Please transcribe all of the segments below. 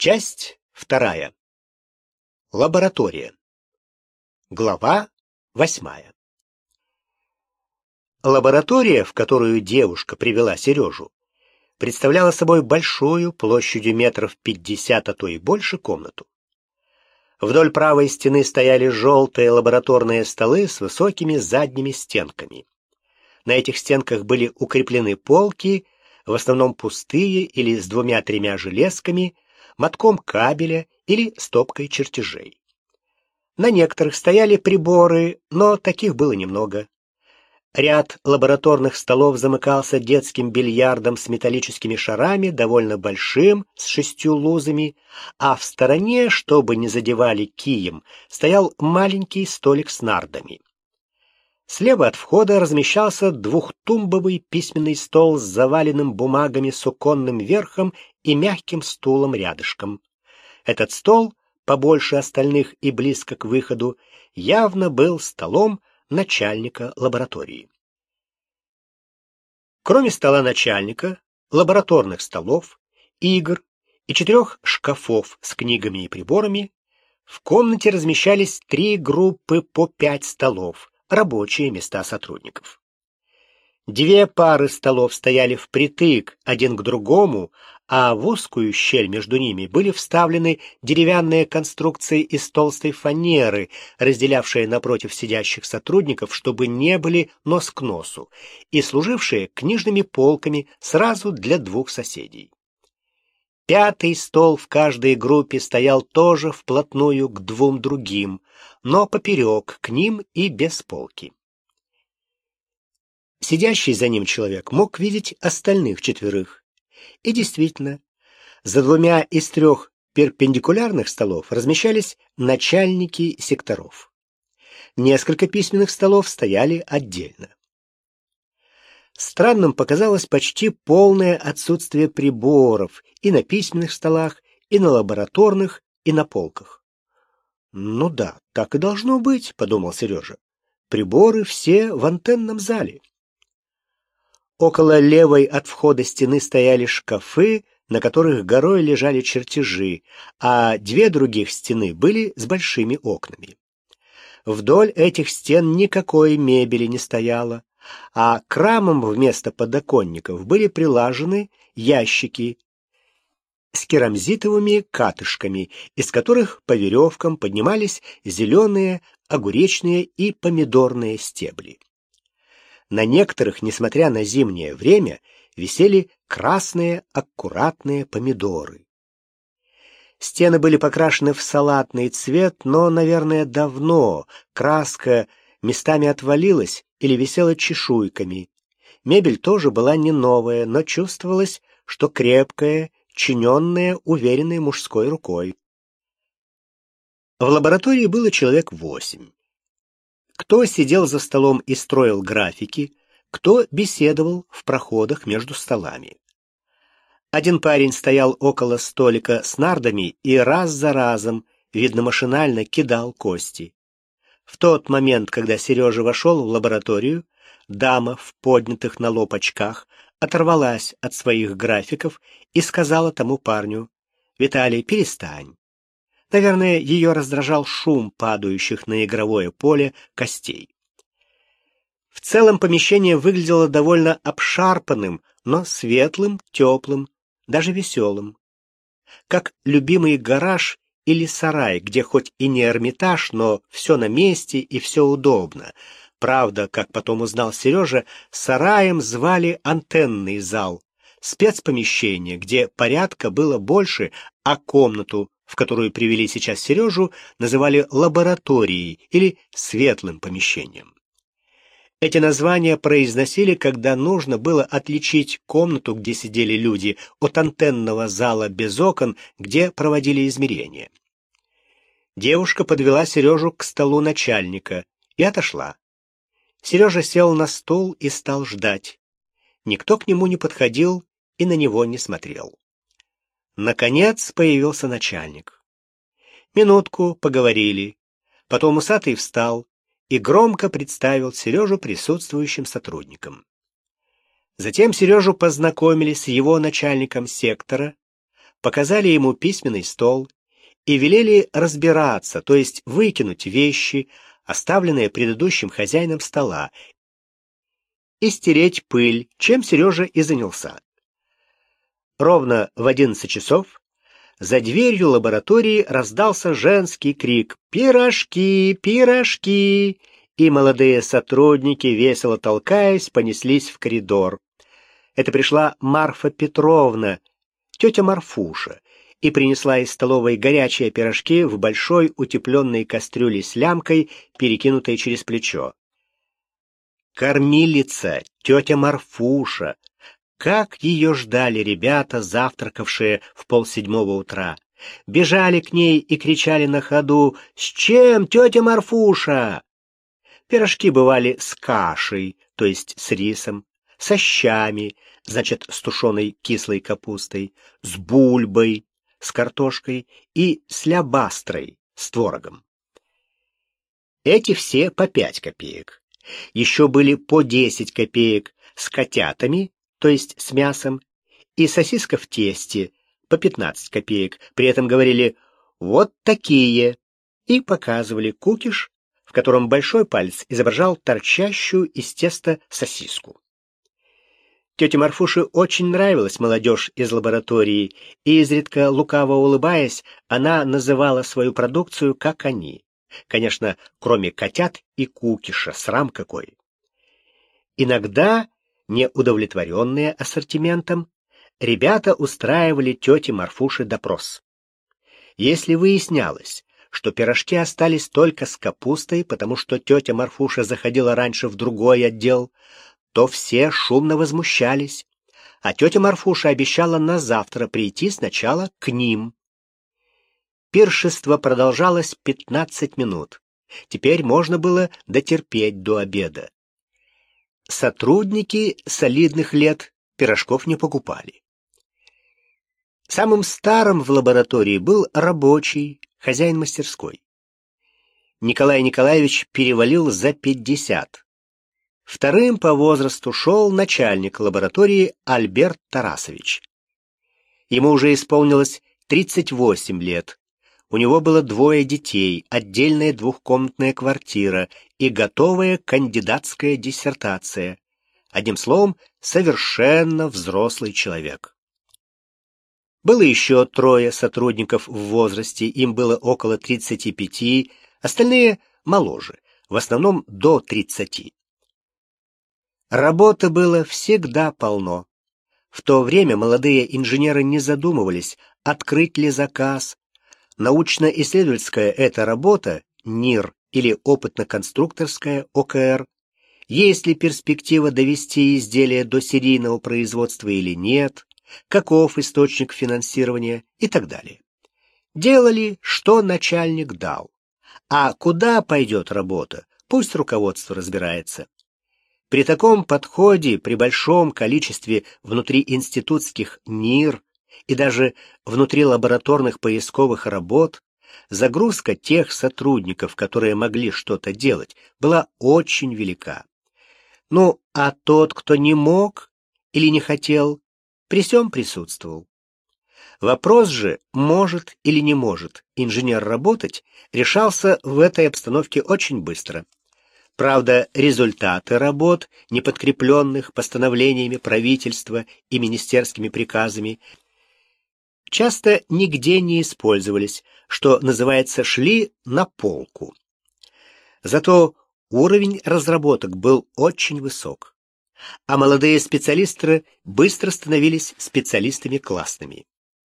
Часть 2. Лаборатория. Глава 8. Лаборатория, в которую девушка привела Сережу, представляла собой большую, площадью метров 50, а то и больше, комнату. Вдоль правой стены стояли желтые лабораторные столы с высокими задними стенками. На этих стенках были укреплены полки, в основном пустые или с 2-3 железками, мотком кабеля или стопкой чертежей. На некоторых стояли приборы, но таких было немного. Ряд лабораторных столов замыкался детским бильярдом с металлическими шарами, довольно большим, с 6 лузами, а в стороне, чтобы не задевали кием, стоял маленький столик с нардами. Слева от входа размещался 2-тумбовый письменный стол с заваленным бумагами с оконным верхом и мягким стулом рядышком. Этот стол, побольше остальных и близко к выходу, явно был столом начальника лаборатории. Кроме стола начальника, лабораторных столов, игр и 4 шкафов с книгами и приборами, в комнате размещались 3 группы по 5 столов, рабочие места сотрудников. 2 пары столов стояли впритык один к другому, а в узкую щель между ними были вставлены деревянные конструкции из толстой фанеры, разделявшие напротив сидящих сотрудников, чтобы не были нос к носу, и служившие книжными полками сразу для 2 соседей. 5-й стол в каждой группе стоял тоже вплотную к 2 другим, но поперек к ним и без полки. Сидящий за ним человек мог видеть остальных 4. И действительно, за 2 из 3 перпендикулярных столов размещались начальники секторов. Несколько письменных столов стояли отдельно. Странным показалось почти полное отсутствие приборов и на письменных столах, и на лабораторных, и на полках. «Ну да, так и должно быть», — подумал Сережа. «Приборы все в антенном зале». Около левой от входа стены стояли шкафы, на которых горой лежали чертежи, а 2 других стены были с большими окнами. Вдоль этих стен никакой мебели не стояло, а к рамам вместо подоконников были прилажены ящики с керамзитовыми катышками, из которых по веревкам поднимались зеленые, огуречные и помидорные стебли. На некоторых, несмотря на зимнее время, висели красные аккуратные помидоры. Стены были покрашены в салатный цвет, но, наверное, давно. Краска местами отвалилась или висела чешуйками. Мебель тоже была не новая, но чувствовалось, что крепкая, чиненная, уверенной мужской рукой. В лаборатории было человек 8. Кто сидел за столом и строил графики, кто беседовал в проходах между столами. Один парень стоял около столика с нардами и раз за разом, видно машинально, кидал кости. В тот момент, когда Сережа вошел в лабораторию, дама в поднятых на лоб очках оторвалась от своих графиков и сказала тому парню: «Виталий, перестань». Наверное, ее раздражал шум падающих на игровое поле костей. В целом помещение выглядело довольно обшарпанным, но светлым, теплым, даже веселым. Как любимый гараж или сарай, где хоть и не Эрмитаж, но все на месте и все удобно. Правда, как потом узнал Сережа, сараем звали антенный зал, спецпомещение, где порядка было больше, а комнату, в которую привели сейчас Сережу, называли лабораторией или светлым помещением. Эти названия произносили, когда нужно было отличить комнату, где сидели люди, от антенного зала без окон, где проводили измерения. Девушка подвела Сережу к столу начальника и отошла. Сережа сел на стул и стал ждать. Никто к нему не подходил и на него не смотрел. Наконец появился начальник. Минутку поговорили. Потом усатый встал и громко представил Сережу присутствующим сотрудникам. Затем Сережу познакомили с его начальником сектора, показали ему письменный стол и велели разбираться, то есть выкинуть вещи, оставленные предыдущим хозяином стола, и стереть пыль, чем Сережа и занялся. Ровно в 11 часов за дверью лаборатории раздался женский крик «Пирожки! Пирожки!», и молодые сотрудники, весело толкаясь, понеслись в коридор. Это пришла Марфа Петровна, тетя Марфуша, и принесла из столовой горячие пирожки в большой утепленной кастрюле с лямкой, перекинутой через плечо. Кормилица, тетя Марфуша. Как ее ждали ребята, завтракавшие в 6:30 утра. Бежали к ней и кричали на ходу: «С чем, тетя Марфуша?» Пирожки бывали с кашей, то есть с рисом, со щами, значит, с тушеной кислой капустой, с бульбой, с картошкой и с лябастрой, с творогом. Эти все по 5 копеек. Еще были по 10 копеек с котятами, то есть с мясом, и сосиска в тесте по 15 копеек. При этом говорили «вот такие» и показывали кукиш, в котором большой палец изображал торчащую из теста сосиску. Тете Марфуше очень нравилась молодежь из лаборатории, и изредка, лукаво улыбаясь, она называла свою продукцию как они. Конечно, кроме котят и кукиша, срам какой. Иногда, неудовлетворенные ассортиментом, ребята устраивали тете Марфуше допрос. Если выяснялось, что пирожки остались только с капустой, потому что тетя Марфуша заходила раньше в другой отдел, то все шумно возмущались, а тетя Марфуша обещала на завтра прийти сначала к ним. Пиршество продолжалось 15 минут. Теперь можно было дотерпеть до обеда. Сотрудники солидных лет пирожков не покупали. Самым старым в лаборатории был рабочий, хозяин мастерской. Николай Николаевич перевалил за 50. Вторым по возрасту шел начальник лаборатории Альберт Тарасович. Ему уже исполнилось 38 лет. У него было 2 детей, отдельная 2-комнатная квартира и готовая кандидатская диссертация. Одним словом, совершенно взрослый человек. Было еще 3 сотрудников в возрасте, им было около 35, остальные моложе, в основном до 30. Работы было всегда полно. В то время молодые инженеры не задумывались, открыть ли заказ. Научно-исследовательская эта работа, НИР, или опытно-конструкторская, ОКР, есть ли перспектива довести изделие до серийного производства или нет, каков источник финансирования и так далее. Делали, что начальник дал. А куда пойдет работа, пусть руководство разбирается. При таком подходе, при большом количестве внутриинститутских НИР и даже внутрилабораторных поисковых работ, загрузка тех сотрудников, которые могли что-то делать, была очень велика. Ну, а тот, кто не мог или не хотел, при сём присутствовал. Вопрос же, может или не может инженер работать, решался в этой обстановке очень быстро. Правда, результаты работ, не подкрепленных постановлениями правительства и министерскими приказами, часто нигде не использовались, что называется, шли на полку. Зато уровень разработок был очень высок, а молодые специалисты быстро становились специалистами классными.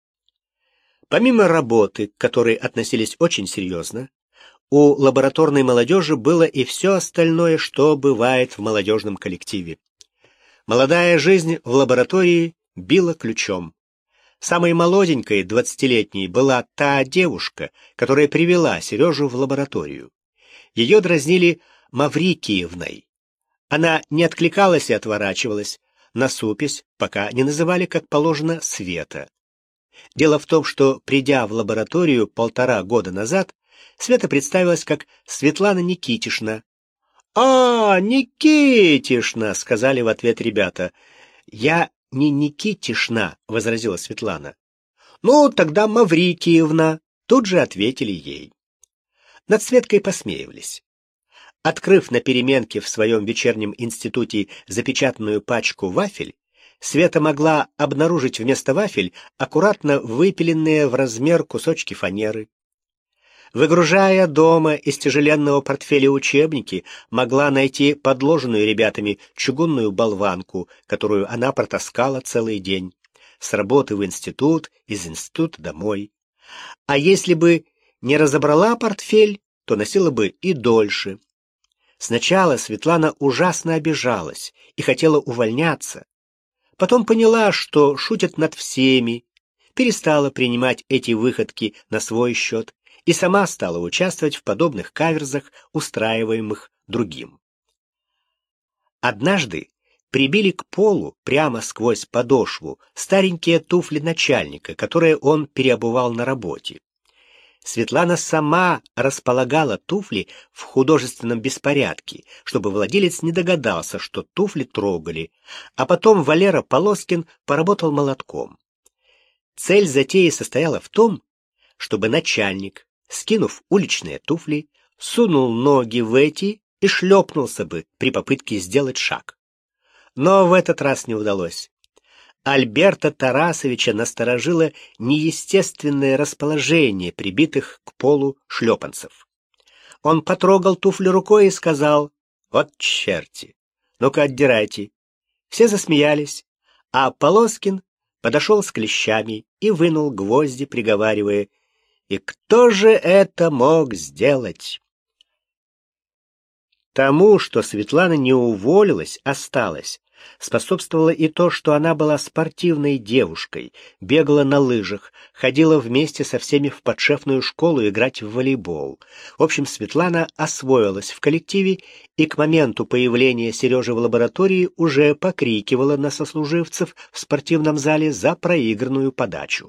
Помимо работы, к которой относились очень серьезно, у лабораторной молодежи было и все остальное, что бывает в молодежном коллективе. Молодая жизнь в лаборатории била ключом. Самой молоденькой, 20-летней, была та девушка, которая привела Сережу в лабораторию. Ее дразнили Маврикиевной. Она не откликалась и отворачивалась, насупясь, пока не называли, как положено, Света. Дело в том, что, придя в лабораторию 1,5 года назад, Света представилась как Светлана Никитишна. «А, Никитишна!» — сказали в ответ ребята. «Я не Никитишна», — возразила Светлана. «Ну, тогда Маврикиевна», — тут же ответили ей. Над Светкой посмеивались. Открыв на переменке в своем вечернем институте запечатанную пачку вафель, Света могла обнаружить вместо вафель аккуратно выпиленные в размер кусочки фанеры. Выгружая дома из тяжеленного портфеля учебники, могла найти подложенную ребятами чугунную болванку, которую она протаскала целый день. С работы в институт, из института домой. А если бы не разобрала портфель, то носила бы и дольше. Сначала Светлана ужасно обижалась и хотела увольняться. Потом поняла, что шутят над всеми, перестала принимать эти выходки на свой счет и сама стала участвовать в подобных каверзах, устраиваемых другим. Однажды прибили к полу прямо сквозь подошву старенькие туфли начальника, которые он переобувал на работе. Светлана сама располагала туфли в художественном беспорядке, чтобы владелец не догадался, что туфли трогали, а потом Валера Полоскин поработал молотком. Цель затеи состояла в том, чтобы начальник, скинув уличные туфли, сунул ноги в эти и шлепнулся бы при попытке сделать шаг. Но в этот раз не удалось. Альберта Тарасовича насторожило неестественное расположение прибитых к полу шлепанцев. Он потрогал туфли рукой и сказал: «Вот черти! Ну-ка отдирайте!» Все засмеялись, а Полоскин подошел с клещами и вынул гвозди, приговаривая: «И кто же это мог сделать?» Тому, что Светлана не уволилась, осталась, способствовало и то, что она была спортивной девушкой, бегала на лыжах, ходила вместе со всеми в подшефную школу играть в волейбол. В общем, Светлана освоилась в коллективе и к моменту появления Сережи в лаборатории уже покрикивала на сослуживцев в спортивном зале за проигранную подачу.